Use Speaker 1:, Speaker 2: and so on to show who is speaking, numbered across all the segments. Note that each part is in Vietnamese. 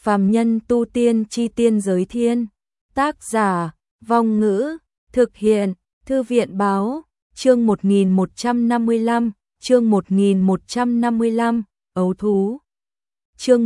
Speaker 1: Phàm nhân tu tiên chi tiên giới thiên. Tác giả, Vong Ngữ, thực hiện, Thư viện báo, chương 1155, chương 1155, ấu thú. Chương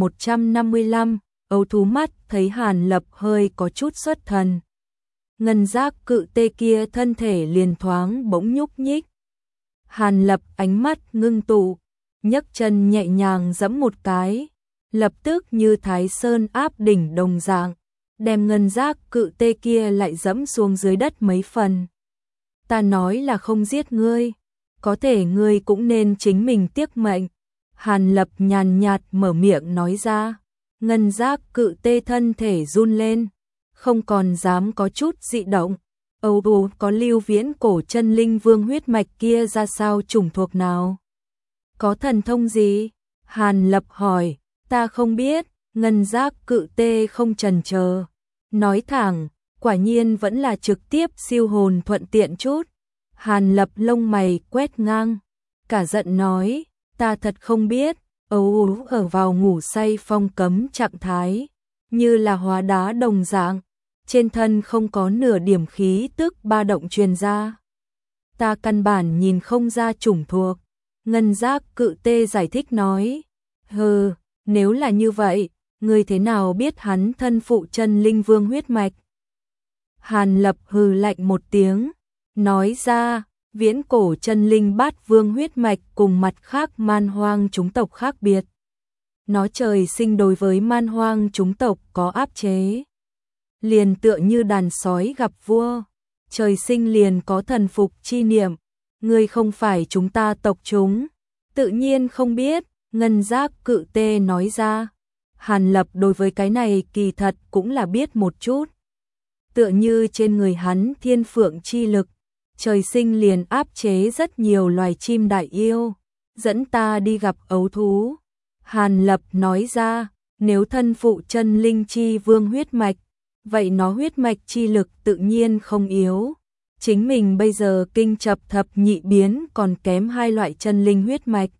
Speaker 1: 1155, ấu thú mắt thấy Hàn Lập hơi có chút xuất thần. Ngân giác cự tê kia thân thể liền thoáng bỗng nhúc nhích. Hàn Lập ánh mắt ngưng tụ, nhấc chân nhẹ nhàng giẫm một cái, lập tức như Thái Sơn áp đỉnh đồng dạng, đem ngân giác cự tê kia lại giẫm xuống dưới đất mấy phần. Ta nói là không giết ngươi, có thể ngươi cũng nên chính mình tiếc mệnh. Hàn Lập nhàn nhạt mở miệng nói ra, ngân giác cự tê thân thể run lên, không còn dám có chút dị động. Âu có lưu viễn cổ chân linh vương huyết mạch kia ra sao, chủng thuộc nào? Có thần thông gì? Hàn Lập hỏi. Ta không biết. Ngân giác cự tê không chần chờ, nói thẳng, quả nhiên vẫn là trực tiếp siêu hồn thuận tiện chút. Hàn Lập lông mày quét ngang, cả giận nói, ta thật không biết. Âu ở vào ngủ say phong cấm trạng thái, như là hóa đá đồng dạng, trên thân không có nửa điểm khí tức ba động truyền ra. Ta căn bản nhìn không ra chủng thuộc. Ngân giác cự tê giải thích nói, hừ, nếu là như vậy, ngươi thế nào biết hắn thân phụ chân linh vương huyết mạch? Hàn Lập hừ lạnh một tiếng, nói ra, viễn cổ chân linh bát vương huyết mạch cùng mặt khác man hoang chúng tộc khác biệt. Nó trời sinh đối với man hoang chúng tộc có áp chế. Liền tựa như đàn sói gặp vua, trời sinh liền có thần phục chi niệm. Ngươi không phải chúng ta tộc chúng, tự nhiên không biết. Ngân giác cự tê nói ra. Hàn Lập đối với cái này kỳ thật cũng là biết một chút. Tựa như trên người hắn thiên phượng chi lực, trời sinh liền áp chế rất nhiều loài chim đại yêu. Dẫn ta đi gặp ấu thú. Hàn Lập nói ra, nếu thân phụ chân linh chi vương huyết mạch, vậy nó huyết mạch chi lực tự nhiên không yếu. Chính mình bây giờ kinh chập thập nhị biến còn kém hai loại chân linh huyết mạch.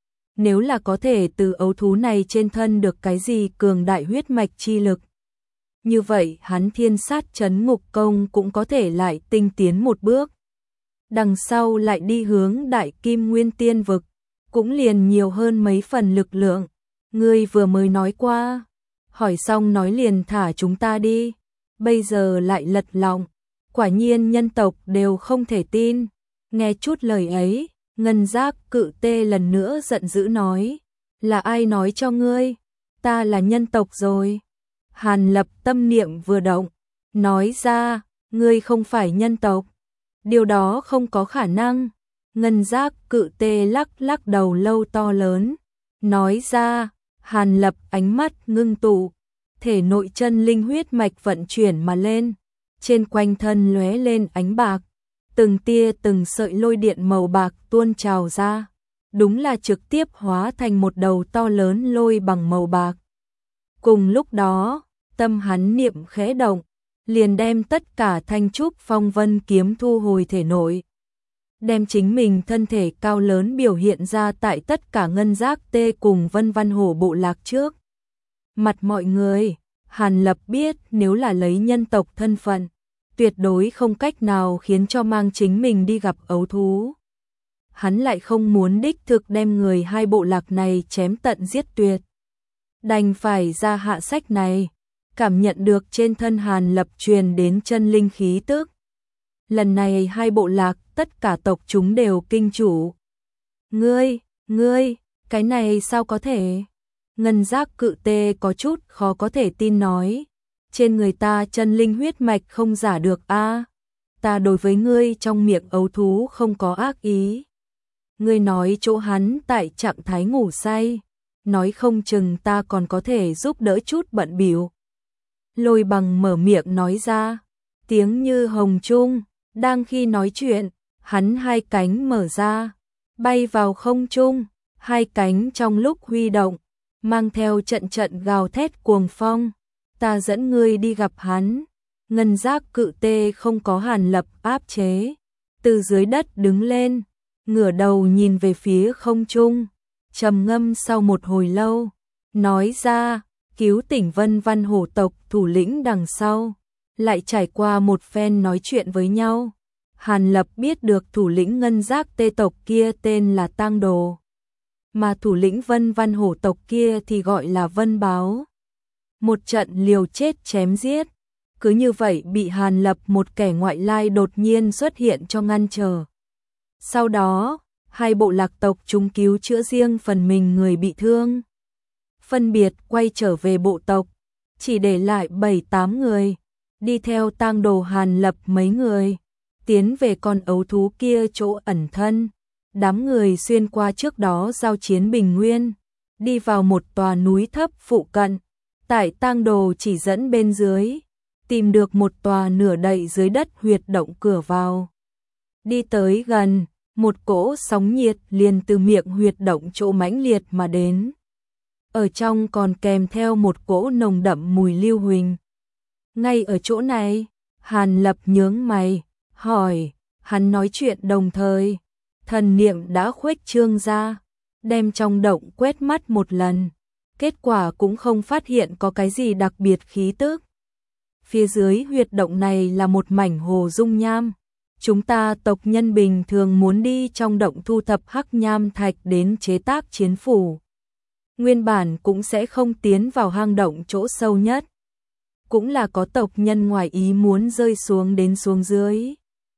Speaker 1: Nếu là có thể từ ấu thú này trên thân được cái gì cường đại huyết mạch chi lực, như vậy hắn thiên sát trấn ngục công cũng có thể lại tinh tiến một bước. Đằng sau lại đi hướng đại kim nguyên tiên vực, cũng liền nhiều hơn mấy phần lực lượng. Ngươi vừa mới nói qua, hỏi xong nói liền thả chúng ta đi, bây giờ lại lật lọng, quả nhiên nhân tộc đều không thể tin. Nghe chút lời ấy, ngân giác cự tê lần nữa giận dữ nói, là ai nói cho ngươi, ta là nhân tộc rồi? Hàn Lập tâm niệm vừa động, nói ra, ngươi không phải nhân tộc, điều đó không có khả năng. Ngân giác cự tê lắc lắc đầu lâu to lớn, nói ra. Hàn Lập ánh mắt ngưng tụ, thể nội chân linh huyết mạch vận chuyển mà lên, trên quanh thân lóe lên ánh bạc, từng tia từng sợi lôi điện màu bạc tuôn trào ra, đúng là trực tiếp hóa thành một đầu to lớn lôi bằng màu bạc. Cùng lúc đó, tâm hắn niệm khẽ động, liền đem tất cả thanh trúc phong vân kiếm thu hồi thể nội, đem chính mình thân thể cao lớn biểu hiện ra tại tất cả ngân giác tê cùng vân văn hổ bộ lạc trước. Mặt mọi người, Hàn Lập biết nếu là lấy nhân tộc thân phận, tuyệt đối không cách nào khiến cho mang chính mình đi gặp ấu thú. Hắn lại không muốn đích thực đem người hai bộ lạc này chém tận giết tuyệt. Đành phải ra hạ sách này, cảm nhận được trên thân Hàn Lập truyền đến chân linh khí tức. Lần này hai bộ lạc, tất cả tộc chúng đều kinh chủ. Ngươi, cái này sao có thể? Ngân giác cự tê có chút khó có thể tin nói, trên người ta chân linh huyết mạch không giả được a. Ta đối với ngươi trong miệng ấu thú không có ác ý. Ngươi nói chỗ hắn tại trạng thái ngủ say, nói không chừng ta còn có thể giúp đỡ chút bận bịu. Lôi bằng mở miệng nói ra, tiếng như hồng trung. Đang khi nói chuyện, hắn hai cánh mở ra, bay vào không trung, hai cánh trong lúc huy động, mang theo trận trận gào thét cuồng phong. Ta dẫn ngươi đi gặp hắn. Ngân giác cự tê không có Hàn Lập áp chế, từ dưới đất đứng lên, ngửa đầu nhìn về phía không trung, trầm ngâm sau một hồi lâu, nói ra, cứu tỉnh Vân Văn Hổ tộc thủ lĩnh đằng sau, lại trải qua một phen nói chuyện với nhau. Hàn Lập biết được thủ lĩnh ngân giác tê tộc kia tên là Tang Đồ, mà thủ lĩnh Vân Văn Hổ tộc kia thì gọi là Vân Báo. Một trận liều chết chém giết, cứ như vậy bị Hàn Lập một kẻ ngoại lai đột nhiên xuất hiện cho ngăn trở. Sau đó, hai bộ lạc tộc chúng cứu chữa riêng phần mình người bị thương, phân biệt quay trở về bộ tộc, chỉ để lại 7-8 người, đi theo Tang Đồ Hàn Lập mấy người, tiến về con ấu thú kia chỗ ẩn thân. Đám người xuyên qua trước đó giao chiến bình nguyên, đi vào một tòa núi thấp phụ cận, tại Tang Đồ chỉ dẫn bên dưới, tìm được một tòa nửa đậy dưới đất huyệt động cửa vào. Đi tới gần, một cỗ sóng nhiệt liền từ miệng huyệt động chỗ mãnh liệt mà đến. Ở trong còn kèm theo một cỗ nồng đậm mùi lưu huỳnh. Ngay ở chỗ này, Hàn Lập nhướng mày, hỏi, hắn nói chuyện đồng thời, thần niệm đã khuếch trương ra, đem trong động quét mắt một lần, kết quả cũng không phát hiện có cái gì đặc biệt khí tức. Phía dưới huyệt động này là một mảnh hồ dung nham, chúng ta tộc nhân bình thường muốn đi trong động thu thập hắc nham thạch đến chế tác chiến phủ, nguyên bản cũng sẽ không tiến vào hang động chỗ sâu nhất. Cũng là có tộc nhân ngoài ý muốn rơi xuống đến xuống dưới,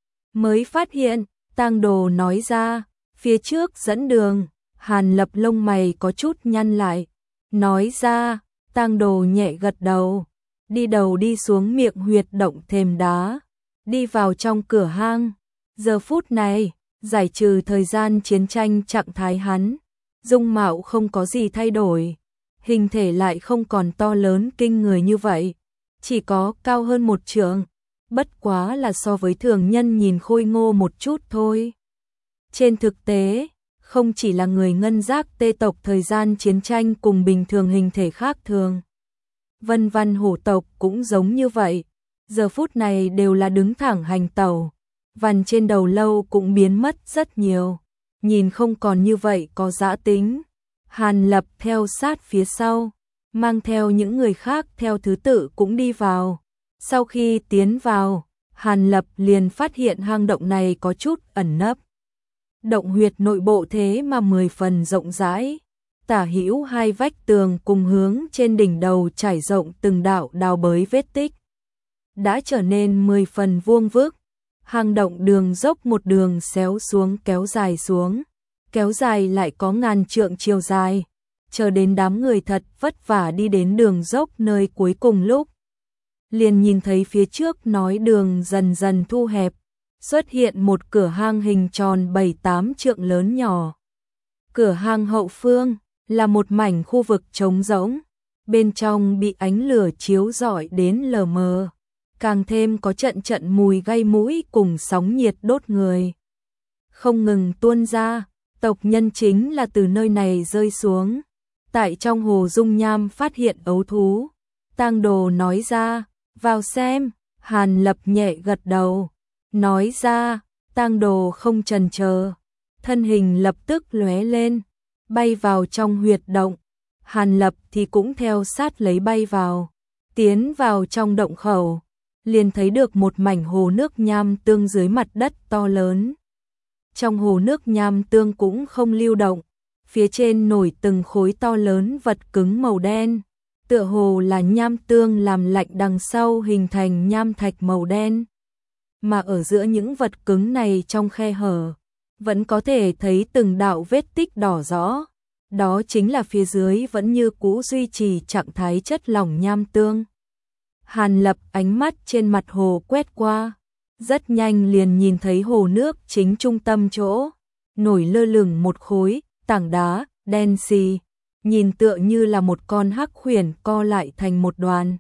Speaker 1: mới phát hiện. Tang Đồ nói ra, phía trước dẫn đường. Hàn Lập lông mày có chút nhăn lại, nói ra. Tang Đồ nhẹ gật đầu, đi xuống miệng huyệt động thềm đá, đi vào trong cửa hang. Giờ phút này, giải trừ thời gian chiến tranh trạng thái hắn, dung mạo không có gì thay đổi, hình thể lại không còn to lớn kinh người như vậy, chỉ có cao hơn một trượng, bất quá là so với thường nhân nhìn khôi ngô một chút thôi. Trên thực tế, không chỉ là người ngân giác tê tộc thời gian chiến tranh cùng bình thường hình thể khác thường. Vân Văn Hổ tộc cũng giống như vậy, giờ phút này đều là đứng thẳng hành tẩu, vằn trên đầu lâu cũng biến mất rất nhiều, nhìn không còn như vậy có dã tính. Hàn Lập theo sát phía sau, mang theo những người khác theo thứ tự cũng đi vào. Sau khi tiến vào, Hàn Lập liền phát hiện hang động này có chút ẩn nấp. Động huyệt nội bộ thế mà 10 phần rộng rãi, tả hữu hai vách tường cùng hướng trên đỉnh đầu trải rộng từng đạo đào bới vết tích, đã trở nên 10 phần vuông vức. Hang động đường dốc một đường xéo xuống, kéo dài lại có ngàn trượng chiều dài, chờ đến đám người thật vất vả đi đến đường dốc nơi cuối cùng lúc, liền nhìn thấy phía trước nói đường dần dần thu hẹp, xuất hiện một cửa hang hình tròn 7-8 trượng lớn nhỏ. Cửa hang hậu phương là một mảnh khu vực trống rỗng, bên trong bị ánh lửa chiếu rọi đến lờ mờ, càng thêm có trận trận mùi gây mũi cùng sóng nhiệt đốt người không ngừng tuôn ra. Tộc nhân chính là từ nơi này rơi xuống, tại trong hồ dung nham phát hiện ấu thú. Tang Đồ nói ra, vào xem. Hàn Lập nhẹ gật đầu, nói ra. Tang Đồ không chần chờ, thân hình lập tức lóe lên, bay vào trong huyệt động. Hàn Lập thì cũng theo sát lấy bay vào, tiến vào trong động khẩu, liền thấy được một mảnh hồ nước nham tương dưới mặt đất to lớn. Trong hồ nước nham tương cũng không lưu động, phía trên nổi từng khối to lớn vật cứng màu đen, tựa hồ là nham tương làm lạnh đằng sau hình thành nham thạch màu đen. Mà ở giữa những vật cứng này trong khe hở, vẫn có thể thấy từng đạo vết tích đỏ rõ, đó chính là phía dưới vẫn như cũ duy trì trạng thái chất lỏng nham tương. Hàn Lập ánh mắt trên mặt hồ quét qua, rất nhanh liền nhìn thấy hồ nước chính trung tâm chỗ, nổi lơ lửng một khối tảng đá đen xì, nhìn tựa như là một con hắc khuyển co lại thành một đoàn.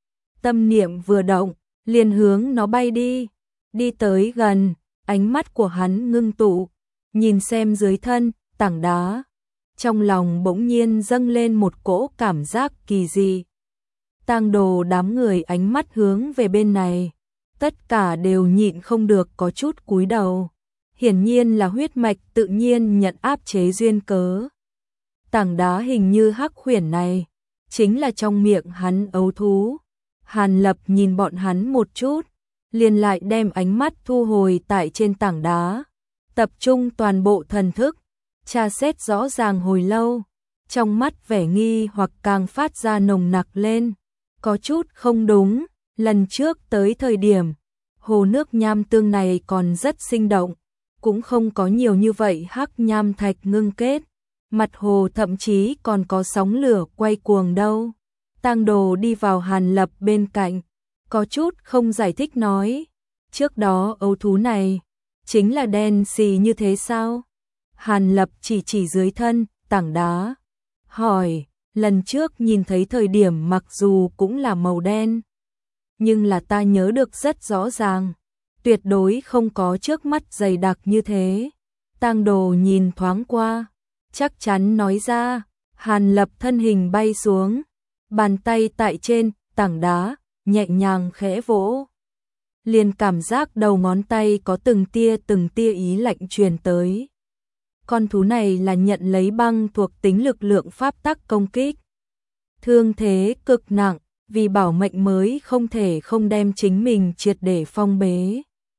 Speaker 1: Tâm niệm vừa động, liền hướng nó bay đi. Đi tới gần, ánh mắt của hắn ngưng tụ, nhìn xem dưới thân tảng đá, trong lòng bỗng nhiên dâng lên một cỗ cảm giác kỳ dị. Tang Đồ đám người ánh mắt hướng về bên này, tất cả đều nhịn không được có chút cúi đầu, hiển nhiên là huyết mạch tự nhiên nhận áp chế duyên cớ. Tảng đá hình như hắc khuyển này, chính là trong miệng hắn ấu thú. Hàn Lập nhìn bọn hắn một chút, liền lại đem ánh mắt thu hồi tại trên tảng đá, tập trung toàn bộ thần thức, tra xét rõ ràng hồi lâu, trong mắt vẻ nghi hoặc càng phát ra nồng nặc lên, có chút không đúng, lần trước tới thời điểm, hồ nước nham tương này còn rất sinh động, cũng không có nhiều như vậy hắc nham thạch ngưng kết, mặt hồ thậm chí còn có sóng lửa quay cuồng đâu. Tang Đồ đi vào Hàn Lập bên cạnh, có chút không giải thích nói, trước đó ấu thú này chính là đen xì như thế sao? Hàn Lập chỉ dưới thân, tảng đá, hỏi, lần trước nhìn thấy thời điểm mặc dù cũng là màu đen, nhưng là ta nhớ được rất rõ ràng, tuyệt đối không có trước mắt dày đặc như thế. Tang Đồ nhìn thoáng qua, chắc chắn nói ra. Hàn Lập thân hình bay xuống, bàn tay tại trên tảng đá nhẹ nhàng khẽ vỗ, liền cảm giác đầu ngón tay có từng tia ý lạnh truyền tới. Con thú này là nhận lấy băng thuộc tính lực lượng pháp tắc công kích, thương thế cực nặng, vì bảo mệnh mới không thể không đem chính mình triệt để phong bế.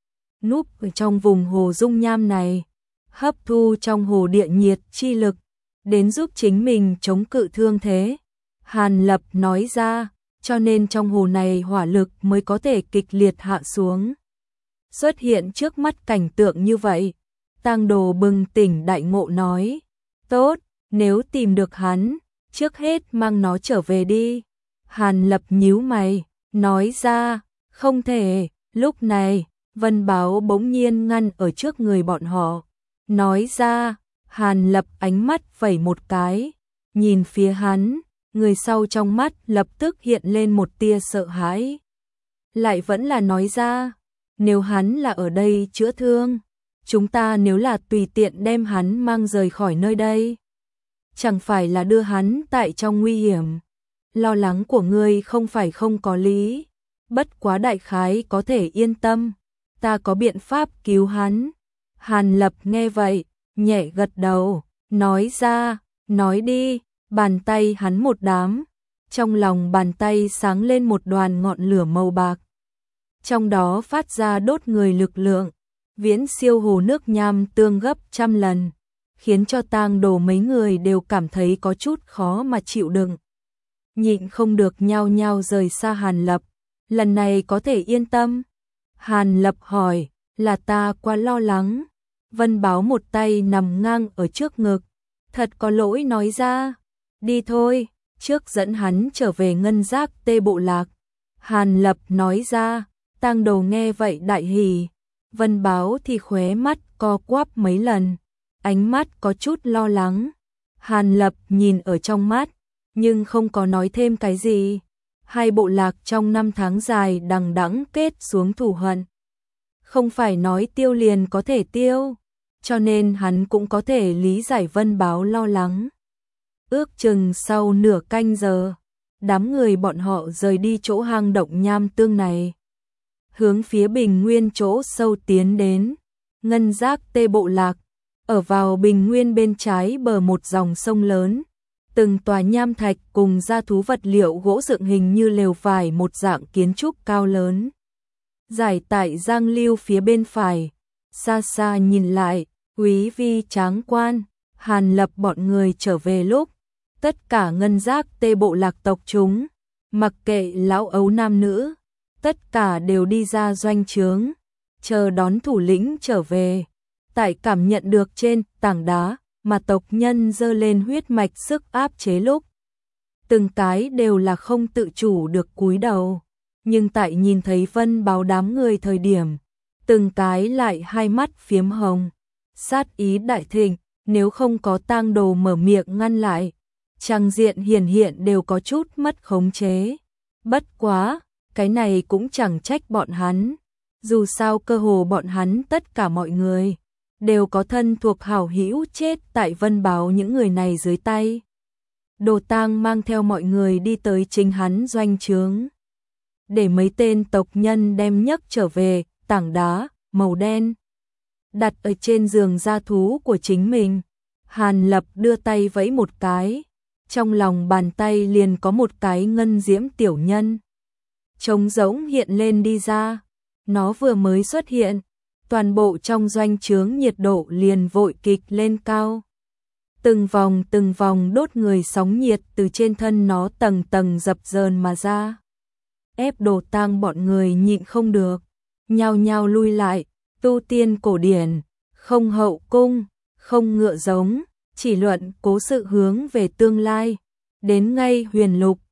Speaker 1: Núp ở trong vùng hồ dung nham này, hấp thu trong hồ địa nhiệt chi lực, đến giúp chính mình chống cự thương thế. Hàn Lập nói ra, cho nên trong hồ này hỏa lực mới có thể kịch liệt hạ xuống. Xuất hiện trước mắt cảnh tượng như vậy, Tang Đồ bừng tỉnh đại ngộ nói, tốt, nếu tìm được hắn, trước hết mang nó trở về đi. Hàn Lập nhíu mày, nói ra, không thể. Lúc này, Vân Báo bỗng nhiên ngăn ở trước người bọn họ, nói ra. Hàn Lập ánh mắt vẩy một cái, nhìn phía hắn, người sau trong mắt lập tức hiện lên một tia sợ hãi. Lại vẫn là nói ra, nếu hắn là ở đây chữa thương, chúng ta nếu là tùy tiện đem hắn mang rời khỏi nơi đây, chẳng phải là đưa hắn tại trong nguy hiểm. Lo lắng của ngươi không phải không có lý, bất quá đại khái có thể yên tâm, ta có biện pháp cứu hắn. Hàn Lập nghe vậy, nhẹ gật đầu, nói ra, nói đi. Bàn tay hắn một đám, trong lòng bàn tay sáng lên một đoàn ngọn lửa màu bạc, trong đó phát ra đốt người lực lượng, viễn siêu hồ nước nham tương gấp trăm lần, khiến cho Tang Đồ mấy người đều cảm thấy có chút khó mà chịu đựng. Nhịn không được nhao nhao rời xa Hàn Lập, lần này có thể yên tâm. Hàn Lập hỏi, là ta quá lo lắng. Vân Báo một tay nằm ngang ở trước ngực, thật có lỗi nói ra, đi thôi, trước dẫn hắn trở về Ngân Giác Tê bộ lạc. Hàn Lập nói ra. Tang Đồ nghe vậy đại hỉ, Vân Báo thì khóe mắt co quắp mấy lần, ánh mắt có chút lo lắng. Hàn Lập nhìn ở trong mắt, nhưng không có nói thêm cái gì. Hai bộ lạc trong năm tháng dài đằng đẵng kết xuống thù hận, không phải nói tiêu liền có thể tiêu, cho nên hắn cũng có thể lý giải Vân Báo lo lắng. Ước chừng sau nửa canh giờ, đám người bọn họ rời đi chỗ hang động nham tương này, hướng phía bình nguyên chỗ sâu tiến đến. Ngân Giác Tê bộ lạc ở vào bình nguyên bên trái bờ một dòng sông lớn, từng tòa nham thạch cùng gia thú vật liệu gỗ dựng hình như lều vải một dạng kiến trúc cao lớn, giải tại giang lưu phía bên phải. Xa xa nhìn lại, quý vi tráng quan. Hàn Lập bọn người trở về lúc, tất cả Ngân Giác Tê bộ lạc tộc chúng, mặc kệ lão ấu nam nữ, tất cả đều đi ra doanh trướng, chờ đón thủ lĩnh trở về. Tại cảm nhận được trên tảng đá mà tộc nhân giơ lên huyết mạch sức áp chế lúc, từng cái đều là không tự chủ được cúi đầu, nhưng tại nhìn thấy Vân Báo đám người thời điểm, từng cái lại hai mắt phiếm hồng, sát ý đại thịnh. Nếu không có Tang Đồ mở miệng ngăn lại, trang diện hiển hiện đều có chút mất khống chế. Bất quá, cái này cũng chẳng trách bọn hắn, dù sao cơ hồ bọn hắn tất cả mọi người đều có thân thuộc hảo hữu chết tại Vân Báo những người này dưới tay. Đồ Tang mang theo mọi người đi tới chính hắn doanh trướng, để mấy tên tộc nhân đem nhấc trở về tảng đá màu đen, đặt ở trên giường gia thú của chính mình. Hàn Lập đưa tay vẫy một cái, trong lòng bàn tay liền có một cái ngân diễm tiểu nhân. Trống rỗng hiện lên đi ra, nó vừa mới xuất hiện, toàn bộ trong doanh trướng nhiệt độ liền vội kịch lên cao. Từng vòng đốt người sóng nhiệt từ trên thân nó tầng tầng dập dờn mà ra. Ép Đồ Tang bọn người nhịn không được, nhao nhao lui lại, tu tiên cổ điển, không hậu cung, không ngựa giống, chỉ luận cố sự hướng về tương lai. Đến ngay huyền lục,